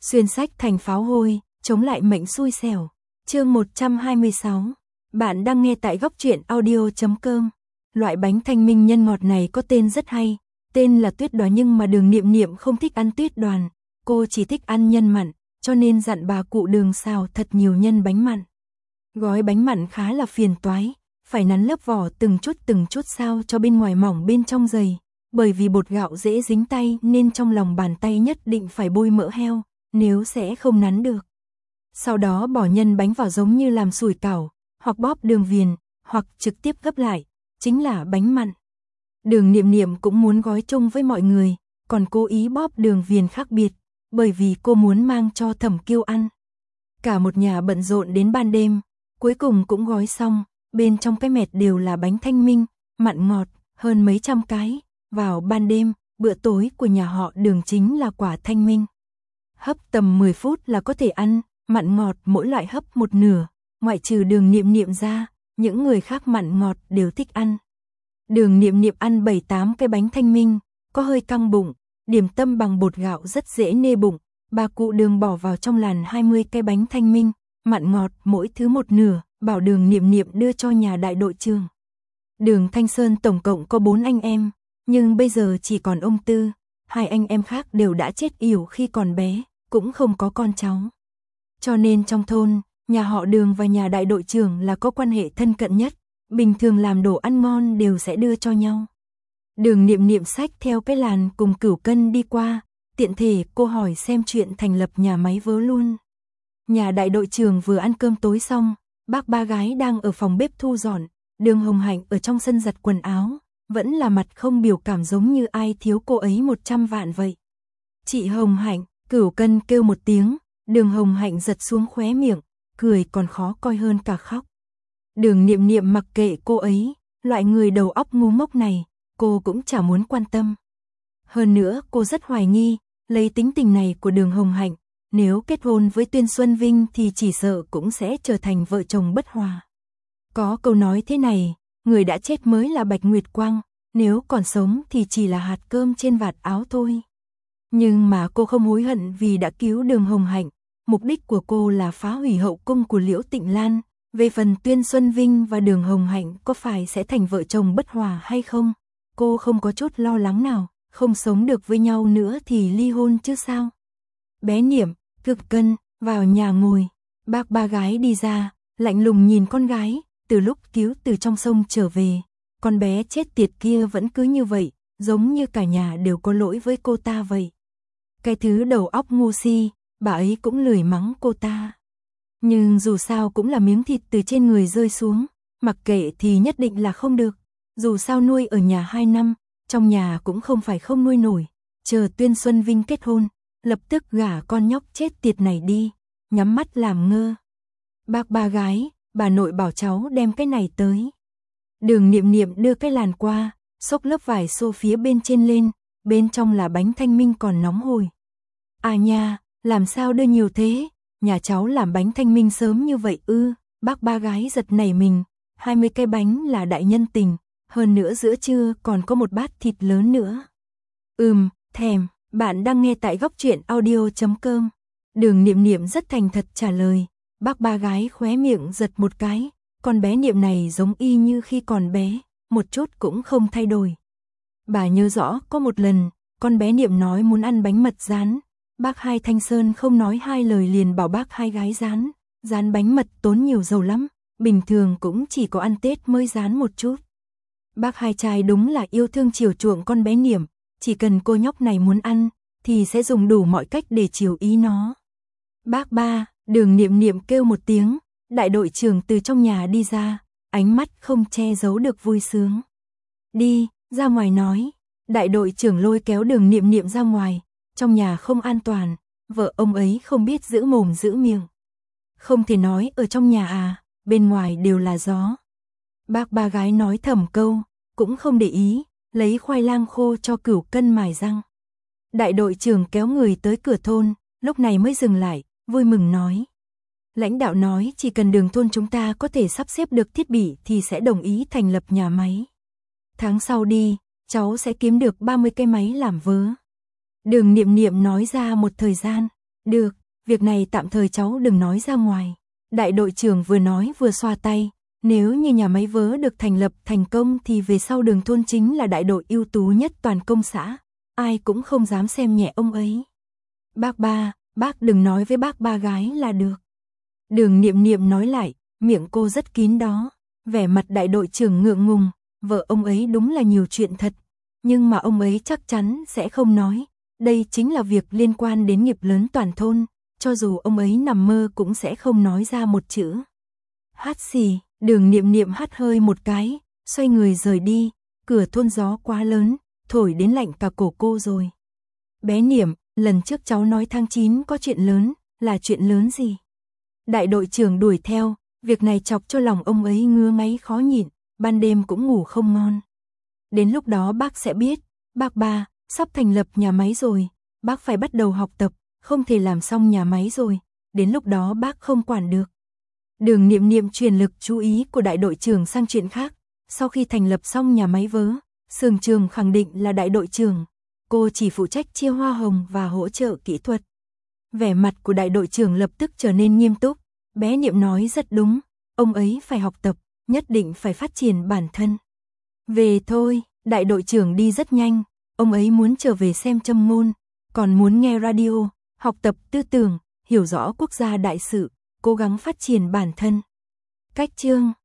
Xuyên sách thành pháo hôi, chống lại mệnh xui xẻo. Chương 126. Bạn đang nghe tại góc truyện audio.com. Loại bánh thanh minh nhân ngọt này có tên rất hay, tên là tuyết đoán, nhưng mà Đường Niệm Niệm không thích ăn tuyết đoàn, cô chỉ thích ăn nhân mặn, cho nên dặn bà cụ Đường xào thật nhiều nhân bánh mặn. Gói bánh mặn khá là phiền toái, phải nắn lớp vỏ từng chút sao cho bên ngoài mỏng bên trong dày, bởi vì bột gạo dễ dính tay nên trong lòng bàn tay nhất định phải bôi mỡ heo, nếu sẽ không nắn được. Sau đó bỏ nhân bánh vào giống như làm sủi cảo, hoặc bóp đường viền, hoặc trực tiếp gấp lại, chính là bánh mặn. Đường Niệm Niệm cũng muốn gói chung với mọi người, còn cố ý bóp đường viền khác biệt, bởi vì cô muốn mang cho Thẩm Kiêu ăn. Cả một nhà bận rộn đến ban đêm, cuối cùng cũng gói xong, bên trong cái mẹt đều là bánh thanh minh, mặn ngọt, hơn mấy trăm cái. Vào ban đêm, bữa tối của nhà họ Đường chính là quả thanh minh. Hấp tầm 10 phút là có thể ăn, mặn ngọt mỗi loại hấp một nửa, ngoại trừ Đường Niệm Niệm ra, những người khác mặn ngọt đều thích ăn. Đường Niệm Niệm ăn 7-8 cái bánh thanh minh, có hơi căng bụng, điểm tâm bằng bột gạo rất dễ nê bụng, bà cụ Đường bỏ vào trong làn 20 cái bánh thanh minh, mặn ngọt mỗi thứ một nửa, bảo Đường Niệm Niệm đưa cho nhà đại đội trưởng. Đường Thanh Sơn tổng cộng có 4 anh em, nhưng bây giờ chỉ còn ông Tư, 2 anh em khác đều đã chết yểu khi còn bé, cũng không có con cháu. Cho nên trong thôn, nhà họ Đường và nhà đại đội trưởng là có quan hệ thân cận nhất, bình thường làm đồ ăn ngon đều sẽ đưa cho nhau. Đường Niệm Niệm xách theo cái làn cùng Cửu Cân đi qua, tiện thể cô hỏi xem chuyện thành lập nhà máy vớ luôn. Nhà đại đội trưởng vừa ăn cơm tối xong, bác ba gái đang ở phòng bếp thu dọn, Đường Hồng Hạnh ở trong sân giặt quần áo, vẫn là mặt không biểu cảm giống như ai thiếu cô ấy 100 vạn vậy. Chị Hồng Hạnh, Cửu Cân kêu một tiếng, Đường Hồng Hạnh giật xuống khóe miệng, cười còn khó coi hơn cả khóc. Đường Niệm Niệm mặc kệ cô ấy, loại người đầu óc ngu ngốc này, cô cũng chả muốn quan tâm. Hơn nữa cô rất hoài nghi, lấy tính tình này của Đường Hồng Hạnh, nếu kết hôn với Tuyên Xuân Vinh thì chỉ sợ cũng sẽ trở thành vợ chồng bất hòa. Có câu nói thế này, người đã chết mới là Bạch Nguyệt Quang, nếu còn sống thì chỉ là hạt cơm trên vạt áo thôi. Nhưng mà cô không hối hận vì đã cứu Đường Hồng Hạnh, mục đích của cô là phá hủy hậu cung của Liễu Tịnh Lan. Về phần Tuyên Xuân Vinh và Đường Hồng Hạnh có phải sẽ thành vợ chồng bất hòa hay không, cô không có chút lo lắng nào, không sống được với nhau nữa thì ly hôn chứ sao. Bé Niệm, Cửu Cân, vào nhà ngồi, bác ba gái đi ra, lạnh lùng nhìn con gái, từ lúc cứu từ trong sông trở về, con bé chết tiệt kia vẫn cứ như vậy, giống như cả nhà đều có lỗi với cô ta vậy. Cái thứ đầu óc ngu si, bà ấy cũng lười mắng cô ta. Nhưng dù sao cũng là miếng thịt từ trên người rơi xuống, mặc kệ thì nhất định là không được. Dù sao nuôi ở nhà 2 năm, trong nhà cũng không phải không nuôi nổi. Chờ Tuyên Xuân Vinh kết hôn, lập tức gả con nhóc chết tiệt này đi, nhắm mắt làm ngơ. Bác ba gái, bà nội bảo cháu đem cái này tới. Đường Niệm Niệm đưa cái làn qua, xốc lớp vải xô phía bên trên lên, bên trong là bánh thanh minh còn nóng hổi. À nha, làm sao đưa nhiều thế? Nhà cháu làm bánh thanh minh sớm như vậy ư? Bác ba gái giật nảy mình, 20 cái bánh là đại nhân tình, hơn nữa giữa trưa còn có một bát thịt lớn nữa. Thèm, bạn đang nghe tại góc truyện audio.com. Đường Niệm Niệm rất thành thật trả lời, bác ba gái khóe miệng giật một cái, con bé Niệm này giống y như khi còn bé, một chút cũng không thay đổi. Bà nhớ rõ có một lần, con bé Niệm nói muốn ăn bánh mật rán. Bác Hai Thanh Sơn không nói hai lời liền bảo bác hai gái rán bánh mật tốn nhiều dầu lắm, bình thường cũng chỉ có ăn Tết mới rán một chút. Bác Hai trai đúng là yêu thương chiều chuộng con bé Niệm, chỉ cần cô nhóc này muốn ăn, thì sẽ dùng đủ mọi cách để chiều ý nó. Bác ba, Đường Niệm Niệm kêu một tiếng, đại đội trưởng từ trong nhà đi ra, ánh mắt không che giấu được vui sướng. Đi, ra ngoài nói, đại đội trưởng lôi kéo Đường Niệm Niệm ra ngoài. Trong nhà không an toàn, vợ ông ấy không biết giữ mồm giữ miệng. Không thể nói ở trong nhà à, bên ngoài đều là gió. Bác ba gái nói thầm câu, cũng không để ý, lấy khoai lang khô cho Cửu Cân mài răng. Đại đội trưởng kéo người tới cửa thôn, lúc này mới dừng lại, vui mừng nói. Lãnh đạo nói chỉ cần đường thôn chúng ta có thể sắp xếp được thiết bị thì sẽ đồng ý thành lập nhà máy. Tháng sau đi, cháu sẽ kiếm được 30 cái máy làm vớ. Đường Niệm Niệm nói ra một thời gian, Được, việc này tạm thời cháu đừng nói ra ngoài. Đại đội trưởng vừa nói vừa xoa tay, nếu như nhà máy vớ được thành lập thành công thì về sau Đường thôn chính là đại đội ưu tú nhất toàn công xã, ai cũng không dám xem nhẹ ông ấy. Bác ba, bác đừng nói với bác ba gái là được. Đường Niệm Niệm nói lại, miệng cô rất kín đó, vẻ mặt đại đội trưởng ngượng ngùng, vợ ông ấy đúng là nhiều chuyện thật, nhưng mà ông ấy chắc chắn sẽ không nói, đây chính là việc liên quan đến nghiệp lớn toàn thôn, cho dù ông ấy nằm mơ cũng sẽ không nói ra một chữ. Hát xì, Đường Niệm Niệm hắt hơi một cái, xoay người rời đi, cửa thôn gió quá lớn, thổi đến lạnh cả cổ cô rồi. Bé Niệm, lần trước cháu nói tháng 9 có chuyện lớn, là chuyện lớn gì? Đại đội trưởng đuổi theo, việc này chọc cho lòng ông ấy ngứa ngáy khó nhịn, ban đêm cũng ngủ không ngon. Đến lúc đó bác sẽ biết, bác ba, sắp thành lập nhà máy rồi, bác phải bắt đầu học tập, không thể làm xong nhà máy rồi, đến lúc đó bác không quản được. Đường Niệm Niệm truyền lực chú ý của đại đội trưởng sang chuyện khác, sau khi thành lập xong nhà máy vớ, Sường Trường khẳng định là đại đội trưởng, cô chỉ phụ trách chia hoa hồng và hỗ trợ kỹ thuật. Vẻ mặt của đại đội trưởng lập tức trở nên nghiêm túc, bé Niệm nói rất đúng, ông ấy phải học tập, nhất định phải phát triển bản thân. Về thôi, đại đội trưởng đi rất nhanh, ông ấy muốn trở về xem châm ngôn, còn muốn nghe radio, học tập tư tưởng, hiểu rõ quốc gia đại sự, cố gắng phát triển bản thân. Cách chương